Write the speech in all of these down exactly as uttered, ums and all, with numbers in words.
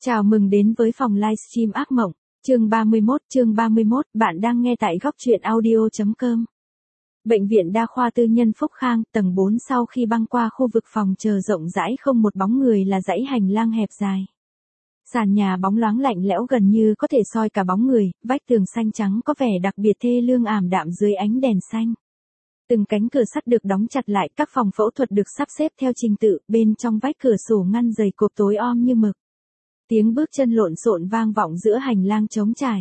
Chào mừng đến với phòng livestream ác mộng, chương ba mươi mốt, chương ba mươi mốt, bạn đang nghe tại góc truyện audio chấm com. Bệnh viện đa khoa tư nhân Phúc Khang, tầng bốn. Sau khi băng qua khu vực phòng chờ rộng rãi không một bóng người là dãy hành lang hẹp dài. Sàn nhà bóng loáng lạnh lẽo gần như có thể soi cả bóng người, vách tường xanh trắng có vẻ đặc biệt thê lương ảm đạm dưới ánh đèn xanh. Từng cánh cửa sắt được đóng chặt lại, các phòng phẫu thuật được sắp xếp theo trình tự, bên trong vách cửa sổ ngăn dày cộp tối om như mực. Tiếng bước chân lộn xộn vang vọng giữa hành lang trống trải.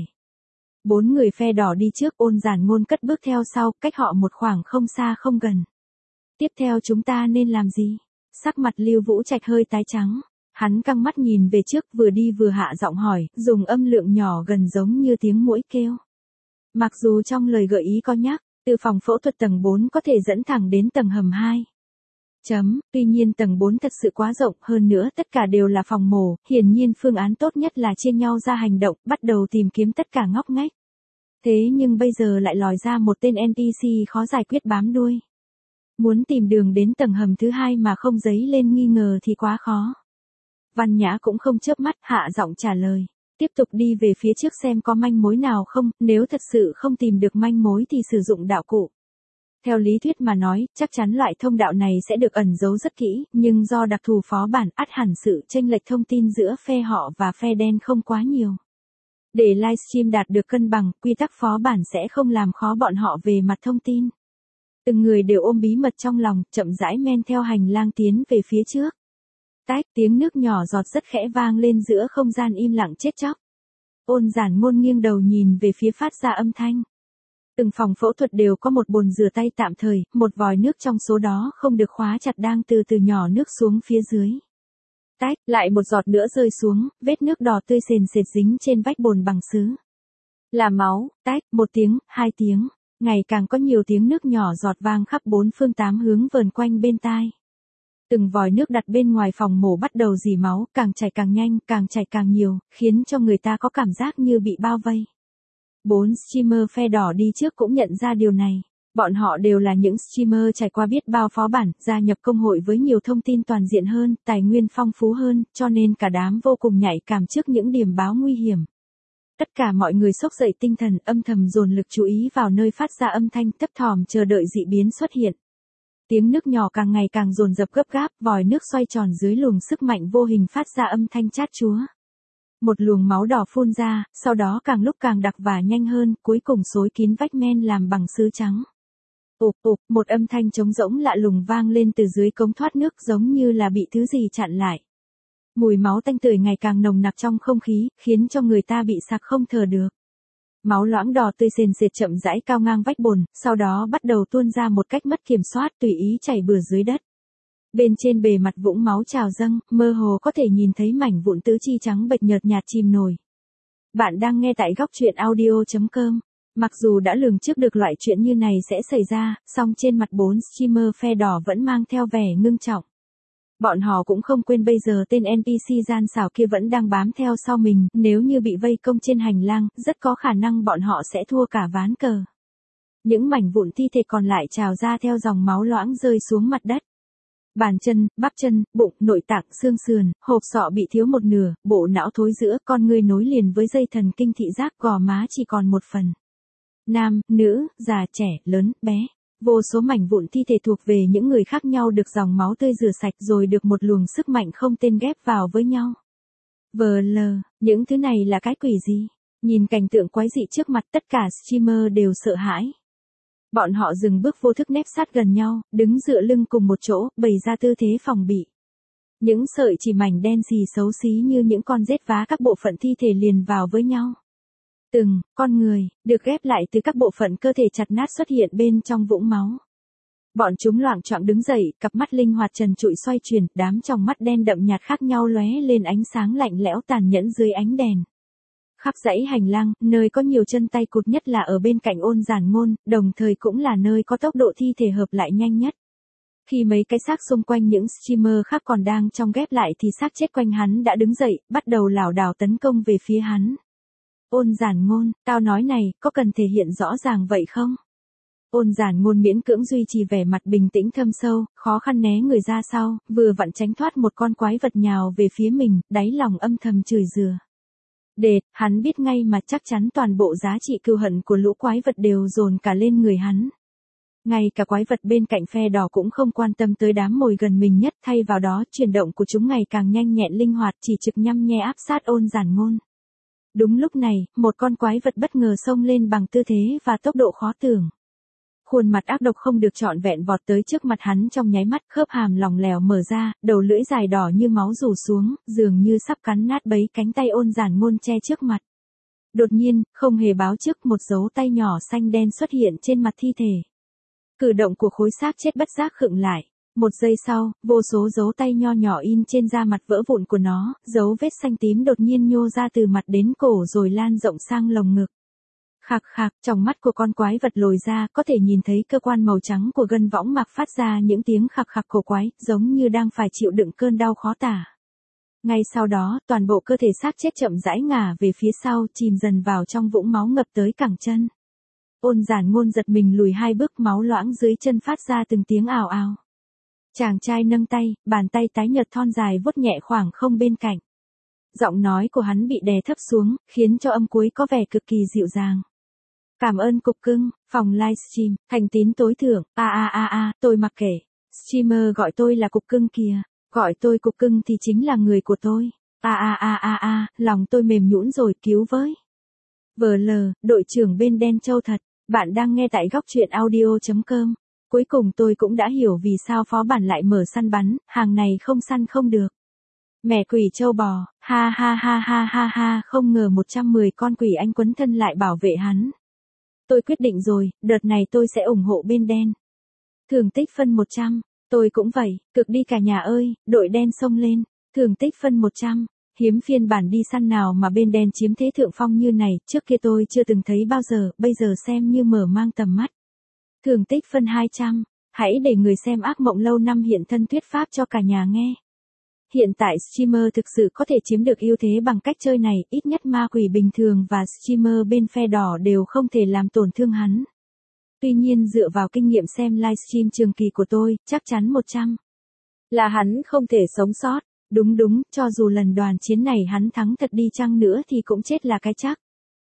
Bốn người phe đỏ đi trước, Ôn Giản Ngôn cất bước theo sau, cách họ một khoảng không xa không gần. Tiếp theo chúng ta nên làm gì? Sắc mặt Lưu Vũ Trạch hơi tái trắng. Hắn căng mắt nhìn về trước, vừa đi vừa hạ giọng hỏi, dùng âm lượng nhỏ gần giống như tiếng muỗi kêu. Mặc dù trong lời gợi ý có nhắc, từ phòng phẫu thuật tầng bốn có thể dẫn thẳng đến tầng hầm hai. Chấm, tuy nhiên tầng bốn thật sự quá rộng, hơn nữa tất cả đều là phòng mổ, hiển nhiên phương án tốt nhất là chia nhau ra hành động, bắt đầu tìm kiếm tất cả ngóc ngách. Thế nhưng bây giờ lại lòi ra một tên en pê xê khó giải quyết bám đuôi. Muốn tìm đường đến tầng hầm thứ hai mà không dấy lên nghi ngờ thì quá khó. Văn Nhã cũng không chớp mắt, hạ giọng trả lời. Tiếp tục đi về phía trước xem có manh mối nào không, nếu thật sự không tìm được manh mối thì sử dụng đạo cụ. Theo lý thuyết mà nói, chắc chắn loại thông đạo này sẽ được ẩn giấu rất kỹ, nhưng do đặc thù phó bản, ắt hẳn sự chênh lệch thông tin giữa phe họ và phe đen không quá nhiều. Để livestream đạt được cân bằng, quy tắc phó bản sẽ không làm khó bọn họ về mặt thông tin. Từng người đều ôm bí mật trong lòng, chậm rãi men theo hành lang tiến về phía trước. Tách, tiếng nước nhỏ giọt rất khẽ vang lên giữa không gian im lặng chết chóc. Ôn Giản Ngôn nghiêng đầu nhìn về phía phát ra âm thanh. Từng phòng phẫu thuật đều có một bồn rửa tay tạm thời, một vòi nước trong số đó không được khóa chặt đang từ từ nhỏ nước xuống phía dưới. Tách, lại một giọt nữa rơi xuống, vết nước đỏ tươi sền sệt dính trên vách bồn bằng sứ. Là máu. Tách, một tiếng, hai tiếng, ngày càng có nhiều tiếng nước nhỏ giọt vang khắp bốn phương tám hướng vờn quanh bên tai. Từng vòi nước đặt bên ngoài phòng mổ bắt đầu rỉ máu, càng chảy càng nhanh, càng chảy càng nhiều, khiến cho người ta có cảm giác như bị bao vây. Bốn streamer phe đỏ đi trước cũng nhận ra điều này. Bọn họ đều là những streamer trải qua biết bao phó bản, gia nhập công hội với nhiều thông tin toàn diện hơn, tài nguyên phong phú hơn, cho nên cả đám vô cùng nhạy cảm trước những điểm báo nguy hiểm. Tất cả mọi người xốc dậy tinh thần, âm thầm dồn lực chú ý vào nơi phát ra âm thanh, thấp thỏm chờ đợi dị biến xuất hiện. Tiếng nước nhỏ càng ngày càng dồn dập gấp gáp, vòi nước xoay tròn dưới luồng sức mạnh vô hình phát ra âm thanh chát chúa. Một luồng máu đỏ phun ra, sau đó càng lúc càng đặc và nhanh hơn, cuối cùng xối kín vách men làm bằng sứ trắng. Ụp ụp, một âm thanh trống rỗng lạ lùng vang lên từ dưới cống thoát nước giống như là bị thứ gì chặn lại. Mùi máu tanh tưởi ngày càng nồng nặc trong không khí, khiến cho người ta bị sặc không thở được. Máu loãng đỏ tươi sền sệt chậm rãi cao ngang vách bồn, sau đó bắt đầu tuôn ra một cách mất kiểm soát tùy ý chảy bừa dưới đất. Bên trên bề mặt vũng máu trào dâng, mơ hồ có thể nhìn thấy mảnh vụn tứ chi trắng bệch nhợt nhạt chìm nổi. Bạn đang nghe tại góc truyện audio chấm com. Mặc dù đã lường trước được loại chuyện như này sẽ xảy ra, song trên mặt bốn streamer phe đỏ vẫn mang theo vẻ ngưng trọng. Bọn họ cũng không quên bây giờ tên en pê xê gian xảo kia vẫn đang bám theo sau mình, nếu như bị vây công trên hành lang, rất có khả năng bọn họ sẽ thua cả ván cờ. Những mảnh vụn thi thể còn lại trào ra theo dòng máu loãng rơi xuống mặt đất. Bàn chân, bắp chân, bụng, nội tạng, xương sườn, hộp sọ bị thiếu một nửa, bộ não thối rữa, con ngươi nối liền với dây thần kinh thị giác, gò má chỉ còn một phần. Nam, nữ, già, trẻ, lớn, bé. Vô số mảnh vụn thi thể thuộc về những người khác nhau được dòng máu tươi rửa sạch rồi được một luồng sức mạnh không tên ghép vào với nhau. vờ lờ, những thứ này là cái quỷ gì? Nhìn cảnh tượng quái dị trước mặt tất cả streamer đều sợ hãi. Bọn họ dừng bước vô thức nép sát gần nhau, đứng dựa lưng cùng một chỗ, bày ra tư thế phòng bị. Những sợi chỉ mảnh đen xì xấu xí như những con rết vá các bộ phận thi thể liền vào với nhau. Từng, con người, được ghép lại từ các bộ phận cơ thể chặt nát xuất hiện bên trong vũng máu. Bọn chúng loạng choạng đứng dậy, cặp mắt linh hoạt trần trụi xoay chuyển, đám tròng mắt đen đậm nhạt khác nhau lóe lên ánh sáng lạnh lẽo tàn nhẫn dưới ánh đèn. Khắp dãy hành lang, nơi có nhiều chân tay cụt nhất là ở bên cạnh Ôn Giản Ngôn, đồng thời cũng là nơi có tốc độ thi thể hợp lại nhanh nhất. Khi mấy cái xác xung quanh những streamer khác còn đang trong ghép lại thì xác chết quanh hắn đã đứng dậy, bắt đầu lảo đảo tấn công về phía hắn. Ôn Giản Ngôn, tao nói này, có cần thể hiện rõ ràng vậy không? Ôn Giản Ngôn miễn cưỡng duy trì vẻ mặt bình tĩnh thâm sâu, khó khăn né người ra sau, vừa vặn tránh thoát một con quái vật nhào về phía mình, đáy lòng âm thầm chửi rủa. Đệt, hắn biết ngay mà chắc chắn toàn bộ giá trị cừu hận của lũ quái vật đều dồn cả lên người hắn. Ngay cả quái vật bên cạnh phe đỏ cũng không quan tâm tới đám mồi gần mình nhất, thay vào đó chuyển động của chúng ngày càng nhanh nhẹn linh hoạt, chỉ trực nhăm nhe áp sát Ôn Giản Ngôn. Đúng lúc này, một con quái vật bất ngờ xông lên bằng tư thế và tốc độ khó tưởng. Khuôn mặt ác độc không được trọn vẹn vọt tới trước mặt hắn trong nháy mắt, khớp hàm lỏng lẻo mở ra, đầu lưỡi dài đỏ như máu rủ xuống, dường như sắp cắn nát bấy cánh tay Ôn Giản Ngôn che trước mặt. Đột nhiên, không hề báo trước, một dấu tay nhỏ xanh đen xuất hiện trên mặt thi thể. Cử động của khối xác chết bất giác khựng lại. Một giây sau, vô số dấu tay nho nhỏ in trên da mặt vỡ vụn của nó, dấu vết xanh tím đột nhiên nhô ra từ mặt đến cổ rồi lan rộng sang lồng ngực. Khạc khạc, trong mắt của con quái vật lồi ra, có thể nhìn thấy cơ quan màu trắng của gân võng mạc phát ra những tiếng khạc khạc cổ quái, giống như đang phải chịu đựng cơn đau khó tả. Ngay sau đó, toàn bộ cơ thể xác chết chậm rãi ngả về phía sau, chìm dần vào trong vũng máu ngập tới cẳng chân. Ôn Giản Ngôn giật mình lùi hai bước, máu loãng dưới chân phát ra từng tiếng ào ào. Chàng trai nâng tay, bàn tay tái nhợt thon dài vuốt nhẹ khoảng không bên cạnh. Giọng nói của hắn bị đè thấp xuống, khiến cho âm cuối có vẻ cực kỳ dịu dàng. Cảm ơn cục cưng, phòng livestream, thành tín tối thượng, a a a a, tôi mặc kệ. Streamer gọi tôi là cục cưng kìa, gọi tôi cục cưng thì chính là người của tôi. A a a a a, lòng tôi mềm nhũn rồi, cứu với. vê lờ, đội trưởng bên đen châu thật, bạn đang nghe tại góc truyện audio chấm com. Cuối cùng tôi cũng đã hiểu vì sao phó bản lại mở săn bắn, hàng này không săn không được. Mẹ quỷ châu bò, ha ha ha ha ha ha, không ngờ một trăm mười con quỷ anh quấn thân lại bảo vệ hắn. Tôi quyết định rồi, đợt này tôi sẽ ủng hộ bên đen. Thưởng tích phân một trăm, tôi cũng vậy, cực đi cả nhà ơi, đội đen xông lên, thưởng tích phân một trăm. Hiếm phiên bản đi săn nào mà bên đen chiếm thế thượng phong như này, trước kia tôi chưa từng thấy bao giờ, bây giờ xem như mở mang tầm mắt. Thưởng tích phân hai trăm, hãy để người xem ác mộng lâu năm hiện thân thuyết pháp cho cả nhà nghe. Hiện tại streamer thực sự có thể chiếm được ưu thế bằng cách chơi này, ít nhất ma quỷ bình thường và streamer bên phe đỏ đều không thể làm tổn thương hắn. Tuy nhiên dựa vào kinh nghiệm xem livestream trường kỳ của tôi, chắc chắn một trăm là hắn không thể sống sót. Đúng đúng, cho dù lần đoàn chiến này hắn thắng thật đi chăng nữa thì cũng chết là cái chắc.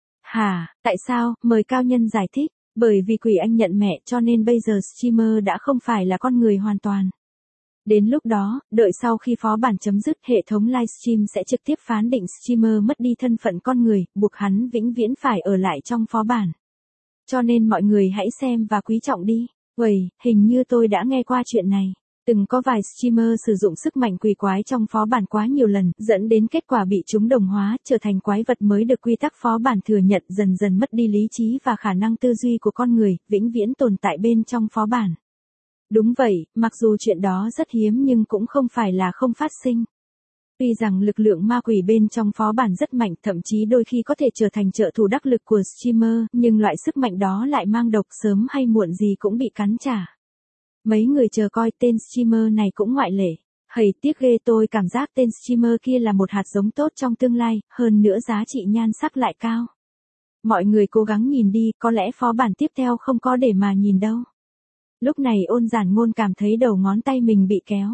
Hả, tại sao, mời cao nhân giải thích, bởi vì quỷ anh nhận mẹ cho nên bây giờ streamer đã không phải là con người hoàn toàn. Đến lúc đó, đợi sau khi phó bản chấm dứt, hệ thống livestream sẽ trực tiếp phán định streamer mất đi thân phận con người, buộc hắn vĩnh viễn phải ở lại trong phó bản. Cho nên mọi người hãy xem và quý trọng đi. Uầy, hình như tôi đã nghe qua chuyện này. Từng có vài streamer sử dụng sức mạnh quỷ quái trong phó bản quá nhiều lần, dẫn đến kết quả bị chúng đồng hóa, trở thành quái vật mới được quy tắc phó bản thừa nhận, dần dần mất đi lý trí và khả năng tư duy của con người, vĩnh viễn tồn tại bên trong phó bản. Đúng vậy, mặc dù chuyện đó rất hiếm nhưng cũng không phải là không phát sinh. Tuy rằng lực lượng ma quỷ bên trong phó bản rất mạnh, thậm chí đôi khi có thể trở thành trợ thủ đắc lực của streamer, nhưng loại sức mạnh đó lại mang độc, sớm hay muộn gì cũng bị cắn trả. Mấy người chờ coi, tên streamer này cũng ngoại lệ. Hầy tiếc ghê, tôi cảm giác tên streamer kia là một hạt giống tốt trong tương lai, hơn nữa giá trị nhan sắc lại cao. Mọi người cố gắng nhìn đi, có lẽ phó bản tiếp theo không có để mà nhìn đâu. Lúc này Ôn Giản Ngôn cảm thấy đầu ngón tay mình bị kéo.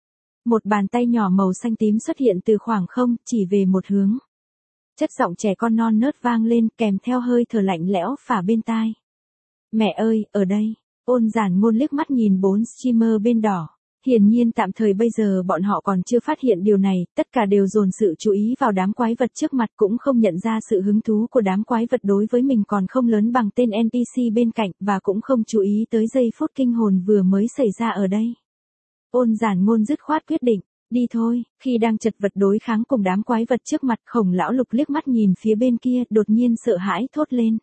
Một bàn tay nhỏ màu xanh tím xuất hiện từ khoảng không, chỉ về một hướng. Chất giọng trẻ con non nớt vang lên, kèm theo hơi thở lạnh lẽo phả bên tai. Mẹ ơi, ở đây. Ôn Giản Ngôn liếc mắt nhìn bốn streamer bên đỏ. Hiển nhiên tạm thời bây giờ bọn họ còn chưa phát hiện điều này, tất cả đều dồn sự chú ý vào đám quái vật trước mặt, cũng không nhận ra sự hứng thú của đám quái vật đối với mình còn không lớn bằng tên en pê xê bên cạnh, và cũng không chú ý tới giây phút kinh hồn vừa mới xảy ra ở đây. Ôn Giản Ngôn dứt khoát quyết định, đi thôi. Khi đang chật vật đối kháng cùng đám quái vật trước mặt, Khổng Lão Lục liếc mắt nhìn phía bên kia, đột nhiên sợ hãi thốt lên.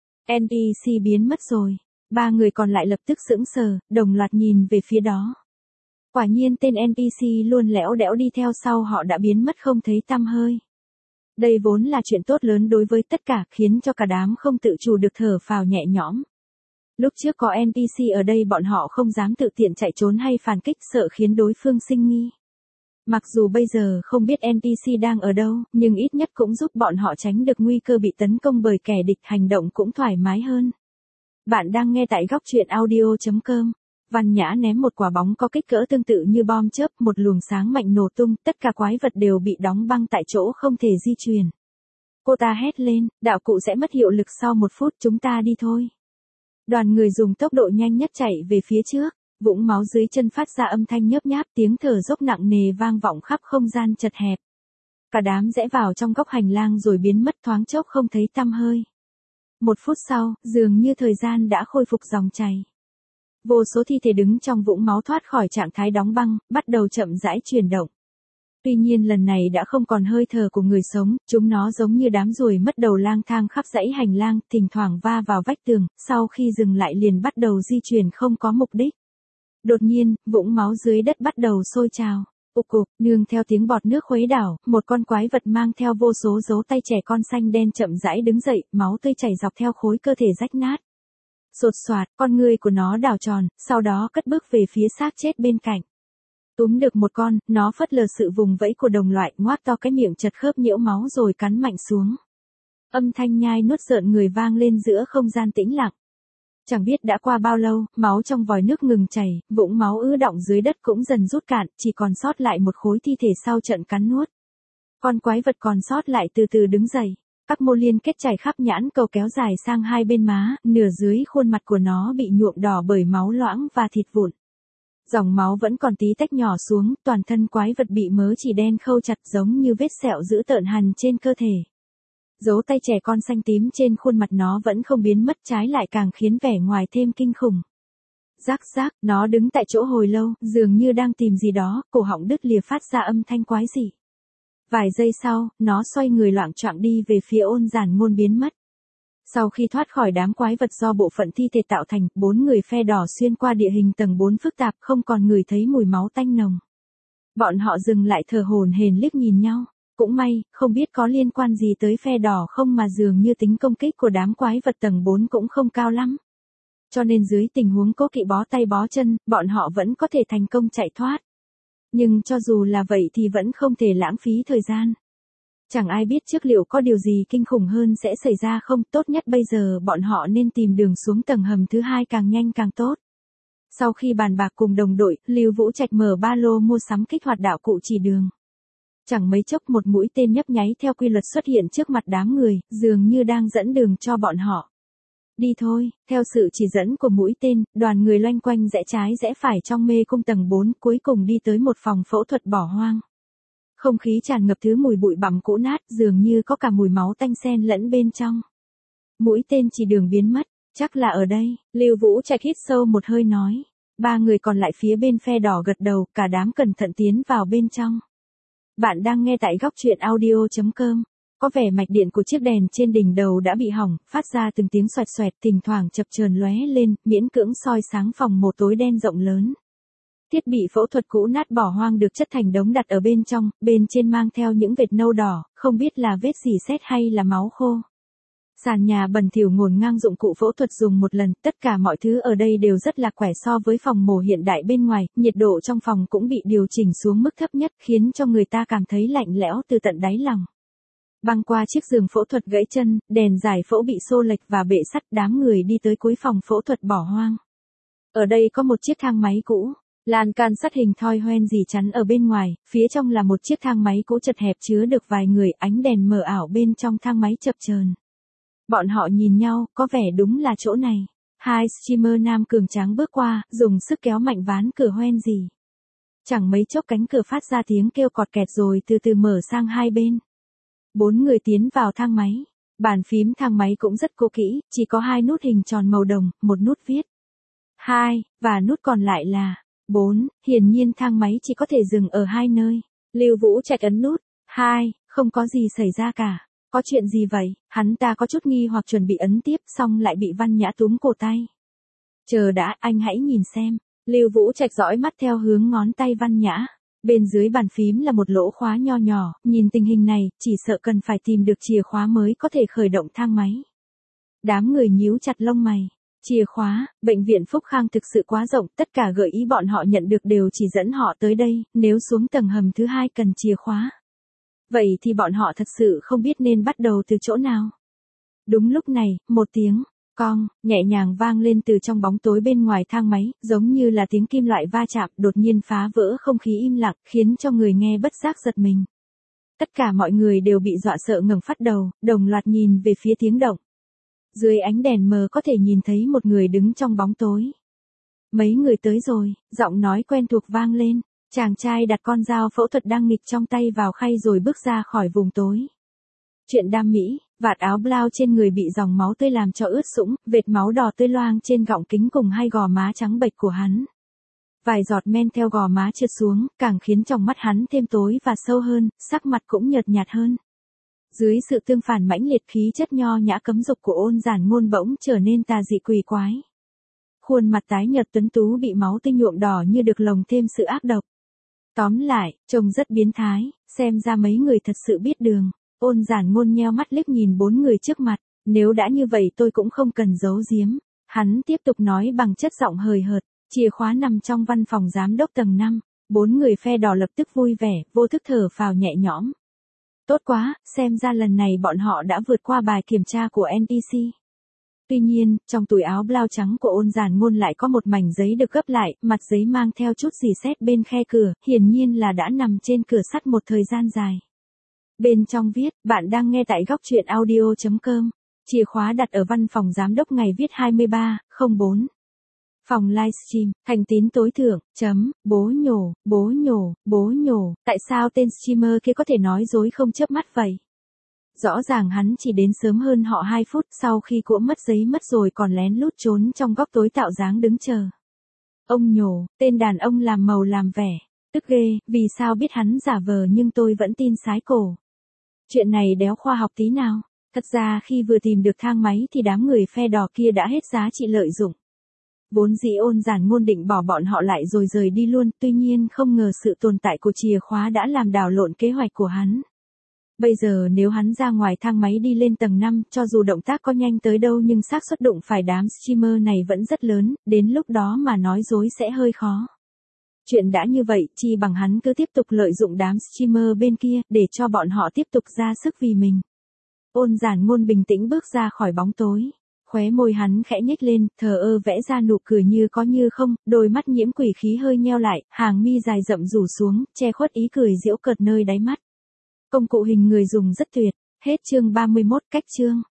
en pê xê biến mất rồi. Ba người còn lại lập tức sững sờ, đồng loạt nhìn về phía đó. Quả nhiên tên en pê xê luôn lẽo đẽo đi theo sau họ đã biến mất không thấy tăm hơi. Đây vốn là chuyện tốt lớn đối với tất cả, khiến cho cả đám không tự chủ được thở phào nhẹ nhõm. Lúc trước có en pê xê ở đây bọn họ không dám tự tiện chạy trốn hay phản kích, sợ khiến đối phương sinh nghi. Mặc dù bây giờ không biết en pê xê đang ở đâu, nhưng ít nhất cũng giúp bọn họ tránh được nguy cơ bị tấn công bởi kẻ địch, hành động cũng thoải mái hơn. Bạn đang nghe tại góc truyện audio chấm com. Văn Nhã ném một quả bóng có kích cỡ tương tự như bom chớp, một luồng sáng mạnh nổ tung, tất cả quái vật đều bị đóng băng tại chỗ không thể di chuyển. Cô ta hét lên, đạo cụ sẽ mất hiệu lực sau một phút, chúng ta đi thôi. Đoàn người dùng tốc độ nhanh nhất chạy về phía trước, vũng máu dưới chân phát ra âm thanh nhớp nháp, tiếng thở dốc nặng nề vang vọng khắp không gian chật hẹp. Cả đám rẽ vào trong góc hành lang rồi biến mất thoáng chốc không thấy tăm hơi. Một phút sau, dường như thời gian đã khôi phục dòng chảy. Vô số thi thể đứng trong vũng máu thoát khỏi trạng thái đóng băng, bắt đầu chậm rãi chuyển động. Tuy nhiên lần này đã không còn hơi thở của người sống, chúng nó giống như đám ruồi mất đầu lang thang khắp dãy hành lang, thỉnh thoảng va vào vách tường, sau khi dừng lại liền bắt đầu di chuyển không có mục đích. Đột nhiên, vũng máu dưới đất bắt đầu sôi trào. Ục cục, nương theo tiếng bọt nước khuấy đảo, một con quái vật mang theo vô số dấu tay trẻ con xanh đen chậm rãi đứng dậy, máu tươi chảy dọc theo khối cơ thể rách nát. Sột soạt, con ngươi của nó đảo tròn, sau đó cất bước về phía xác chết bên cạnh. Túm được một con, nó phớt lờ sự vùng vẫy của đồng loại, ngoác to cái miệng chật khớp nhiễu máu rồi cắn mạnh xuống. Âm thanh nhai nuốt rợn người vang lên giữa không gian tĩnh lặng. Chẳng biết đã qua bao lâu, máu trong vòi nước ngừng chảy, vũng máu ứ đọng dưới đất cũng dần rút cạn, chỉ còn sót lại một khối thi thể sau trận cắn nuốt. Con quái vật còn sót lại từ từ đứng dậy, các mô liên kết chảy khắp nhãn cầu kéo dài sang hai bên má, nửa dưới khuôn mặt của nó bị nhuộm đỏ bởi máu loãng và thịt vụn. Dòng máu vẫn còn tí tách nhỏ xuống, toàn thân quái vật bị mớ chỉ đen khâu chặt giống như vết sẹo dữ tợn hằn trên cơ thể. Dấu tay trẻ con xanh tím trên khuôn mặt nó vẫn không biến mất, trái lại càng khiến vẻ ngoài thêm kinh khủng. Rắc rắc, nó đứng tại chỗ hồi lâu, dường như đang tìm gì đó, cổ họng đứt lìa phát ra âm thanh quái dị. Vài giây sau, nó xoay người loạng choạng đi về phía ôn giản ngôn biến mất. Sau khi thoát khỏi đám quái vật do bộ phận thi thể tạo thành, bốn người phe đỏ xuyên qua địa hình tầng bốn phức tạp, không còn ngửi thấy mùi máu tanh nồng. Bọn họ dừng lại thở hổn hển liếc nhìn nhau. Cũng may, không biết có liên quan gì tới phe đỏ không mà dường như tính công kích của đám quái vật tầng bốn cũng không cao lắm. Cho nên dưới tình huống cố kỵ bó tay bó chân, bọn họ vẫn có thể thành công chạy thoát. Nhưng cho dù là vậy thì vẫn không thể lãng phí thời gian. Chẳng ai biết trước liệu có điều gì kinh khủng hơn sẽ xảy ra không, tốt nhất bây giờ bọn họ nên tìm đường xuống tầng hầm thứ hai càng nhanh càng tốt. Sau khi bàn bạc cùng đồng đội, Lưu Vũ Trạch mở ba lô mua sắm kích hoạt đạo cụ chỉ đường. Chẳng mấy chốc một mũi tên nhấp nháy theo quy luật xuất hiện trước mặt đám người, dường như đang dẫn đường cho bọn họ. Đi thôi, theo sự chỉ dẫn của mũi tên, đoàn người loanh quanh rẽ trái rẽ phải trong mê cung tầng bốn, cuối cùng đi tới một phòng phẫu thuật bỏ hoang. Không khí tràn ngập thứ mùi bụi bặm cũ nát, dường như có cả mùi máu tanh xen lẫn bên trong. Mũi tên chỉ đường biến mất, chắc là ở đây, Lưu Vũ Trạch hít sâu một hơi nói. Ba người còn lại phía bên phe đỏ gật đầu, cả đám cẩn thận tiến vào bên trong. Bạn đang nghe tại góc truyện audio chấm com. Có vẻ mạch điện của chiếc đèn trên đỉnh đầu đã bị hỏng, phát ra từng tiếng xoẹt xoẹt, thỉnh thoảng chập chờn lóe lên, miễn cưỡng soi sáng phòng mổ tối đen rộng lớn. Thiết bị phẫu thuật cũ nát bỏ hoang được chất thành đống đặt ở bên trong, bên trên mang theo những vệt nâu đỏ, không biết là vết dỉ sét hay là máu khô. Sàn nhà bẩn thỉu ngổn ngang dụng cụ phẫu thuật dùng một lần, tất cả mọi thứ ở đây đều rất lạc quẻ so với phòng mổ hiện đại bên ngoài, nhiệt độ trong phòng cũng bị điều chỉnh xuống mức thấp nhất, khiến cho người ta cảm thấy lạnh lẽo từ tận đáy lòng. Băng qua chiếc giường phẫu thuật gãy chân, đèn giải phẫu bị xô lệch và bệ sắt, đám người đi tới cuối phòng phẫu thuật bỏ hoang. Ở đây có một chiếc thang máy cũ, lan can sắt hình thoi hoen rỉ chắn ở bên ngoài, phía trong là một chiếc thang máy cũ chật hẹp chứa được vài người, ánh đèn mờ ảo bên trong thang máy chập chờn. Bọn họ nhìn nhau, có vẻ đúng là chỗ này. Hai streamer nam cường tráng bước qua, dùng sức kéo mạnh ván cửa hoen rỉ. Chẳng mấy chốc cánh cửa phát ra tiếng kêu cọt kẹt rồi từ từ mở sang hai bên. Bốn người tiến vào thang máy. Bàn phím thang máy cũng rất cũ kỹ, chỉ có hai nút hình tròn màu đồng, một nút viết hai, và nút còn lại là bốn. Hiển nhiên thang máy chỉ có thể dừng ở hai nơi. Lưu Vũ Trạch ấn nút hai, không có gì xảy ra cả. Có chuyện gì vậy? Hắn ta có chút nghi hoặc chuẩn bị ấn tiếp, xong lại bị Văn Nhã túm cổ tay. Chờ đã, anh hãy nhìn xem. Lưu Vũ Trạch dõi mắt theo hướng ngón tay Văn Nhã. Bên dưới bàn phím là một lỗ khóa nho nhỏ, nhìn tình hình này, chỉ sợ cần phải tìm được chìa khóa mới có thể khởi động thang máy. Đám người nhíu chặt lông mày. Chìa khóa, bệnh viện Phúc Khang thực sự quá rộng, tất cả gợi ý bọn họ nhận được đều chỉ dẫn họ tới đây, nếu xuống tầng hầm thứ hai cần chìa khóa. Vậy thì bọn họ thật sự không biết nên bắt đầu từ chỗ nào. Đúng lúc này, một tiếng, Cong, nhẹ nhàng vang lên từ trong bóng tối bên ngoài thang máy, giống như là tiếng kim loại va chạm, đột nhiên phá vỡ không khí im lặng, khiến cho người nghe bất giác giật mình. Tất cả mọi người đều bị dọa sợ ngẩng phát đầu, đồng loạt nhìn về phía tiếng động. Dưới ánh đèn mờ có thể nhìn thấy một người đứng trong bóng tối. Mấy người tới rồi, giọng nói quen thuộc vang lên. Chàng trai đặt con dao phẫu thuật đang nghịch trong tay vào khay rồi bước ra khỏi vùng tối. Chuyện đam mỹ, vạt áo blau trên người bị dòng máu tươi làm cho ướt sũng, vệt máu đỏ tươi loang trên gọng kính cùng hai gò má trắng bệch của hắn. Vài giọt men theo gò má trượt xuống, càng khiến trong mắt hắn thêm tối và sâu hơn, sắc mặt cũng nhợt nhạt hơn. Dưới sự tương phản mãnh liệt khí chất nho nhã cấm dục của Ôn Giản Ngôn bỗng trở nên tà dị quỷ quái. Khuôn mặt tái nhợt tuấn tú bị máu tươi nhuộm đỏ như được lồng thêm sự ác độc. Tóm lại, trông rất biến thái, xem ra mấy người thật sự biết đường. Ôn Giản Ngôn nheo mắt liếc nhìn bốn người trước mặt, nếu đã như vậy tôi cũng không cần giấu giếm. Hắn tiếp tục nói bằng chất giọng hời hợt, chìa khóa nằm trong văn phòng giám đốc tầng năm, bốn người phe đỏ lập tức vui vẻ, vô thức thở phào nhẹ nhõm. Tốt quá, xem ra lần này bọn họ đã vượt qua bài kiểm tra của en pê xê. Tuy nhiên, trong túi áo blau trắng của Ôn Giản Ngôn lại có một mảnh giấy được gấp lại, mặt giấy mang theo chút rỉ sét bên khe cửa, hiển nhiên là đã nằm trên cửa sắt một thời gian dài. Bên trong viết, bạn đang nghe tại góc truyện audio chấm com. Chìa khóa đặt ở văn phòng giám đốc ngày viết hai mươi ba, không bốn. Phòng livestream, thành tín tối thượng, chấm, bố nhổ, bố nhổ, bố nhổ, tại sao tên streamer kia có thể nói dối không chớp mắt vậy? Rõ ràng hắn chỉ đến sớm hơn họ hai phút sau khi cỗ mất giấy mất rồi còn lén lút trốn trong góc tối tạo dáng đứng chờ. Ông nhổ, tên đàn ông làm màu làm vẻ, tức ghê, vì sao biết hắn giả vờ nhưng tôi vẫn tin sái cổ. Chuyện này đéo khoa học tí nào, thật ra khi vừa tìm được thang máy thì đám người phe đỏ kia đã hết giá trị lợi dụng. Vốn dĩ Ôn Giản Ngôn định bỏ bọn họ lại rồi rời đi luôn, tuy nhiên không ngờ sự tồn tại của chìa khóa đã làm đảo lộn kế hoạch của hắn. Bây giờ nếu hắn ra ngoài thang máy đi lên tầng năm, cho dù động tác có nhanh tới đâu nhưng xác suất đụng phải đám streamer này vẫn rất lớn, đến lúc đó mà nói dối sẽ hơi khó. Chuyện đã như vậy, chi bằng hắn cứ tiếp tục lợi dụng đám streamer bên kia, để cho bọn họ tiếp tục ra sức vì mình. Ôn Giản Ngôn bình tĩnh bước ra khỏi bóng tối. Khóe môi hắn khẽ nhếch lên, thờ ơ vẽ ra nụ cười như có như không, đôi mắt nhiễm quỷ khí hơi nheo lại, hàng mi dài rậm rủ xuống, che khuất ý cười giễu cợt nơi đáy mắt. Công cụ hình người dùng rất tuyệt. Hết chương ba mươi mốt, cách chương.